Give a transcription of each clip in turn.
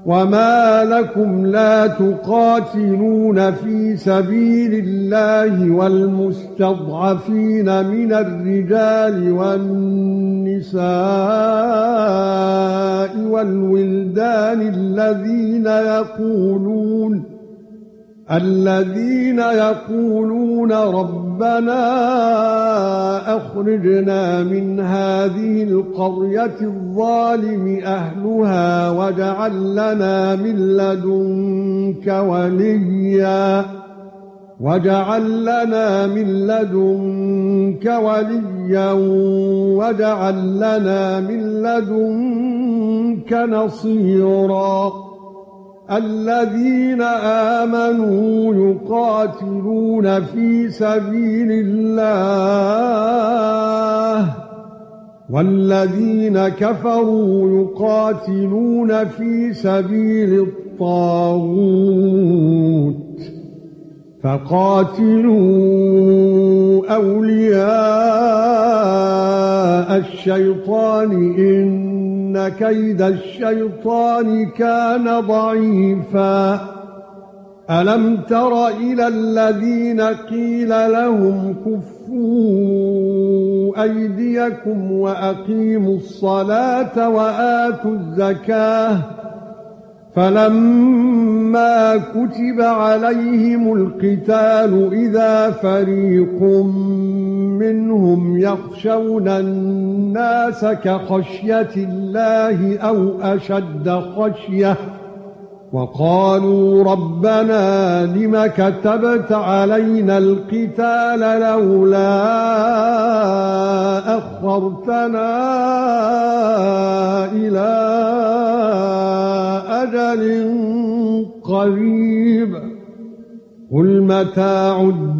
وما لكم لا تقاتلون في سبيل الله والمستضعفين من الرجال والنساء والولدان الذين يقولون ربنا اخرجنا من هذه القرية الظالم اهلها واجعل لنا من لدنك وليا واجعل لنا من لدنك نصيرا الذين آمنوا يقاتلون في سبيل الله والذين كفروا يقاتلون في سبيل الطاغوت فقاتلوا أولياء الشيطان إن كيد الشيطان كان ضعيفا ألم تر إلى الذين قيل لهم كفوا أيديكم وأقيموا الصلاة وآتوا الزكاة فلما كتب عليهم القتال إذا فريق منهم يخشون الناس كخشية الله أو أشد خشية وقالوا ربنا لم كتبت علينا القتال لولا أخرتنا إلى أجل قريب قل متاع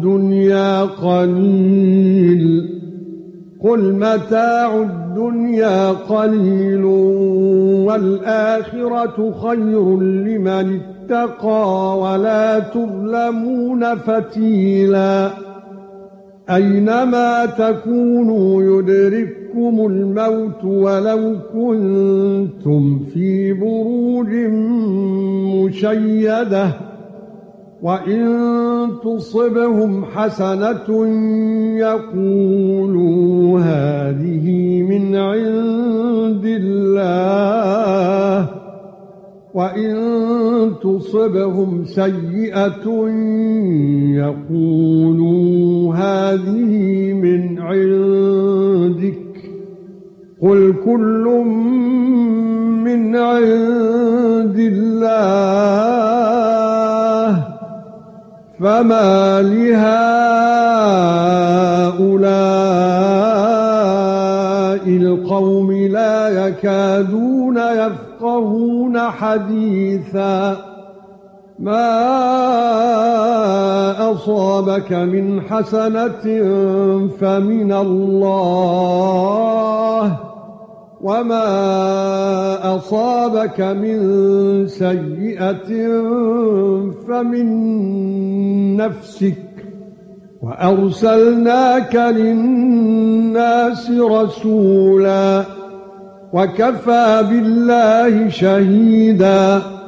الدنيا قليل والآخرة خير لمن اتقى ولا تظلمون فتيلا أينما تكونوا يدرككم الموت ولو كنتم في بروج مشيدة وإن تصبهم حسنة يقولوا هذه من عند الله وإن تصبهم سيئة يقولوا هذه من عندك قل كل من عند الله فما لهؤلاء القوم لا يكادون يفقهون حديثا ما أصابك من حسنة فمن الله وما أصابك من سيئة فمن نفسك وأرسلناك للناس رسولا وكفى بالله شهيدا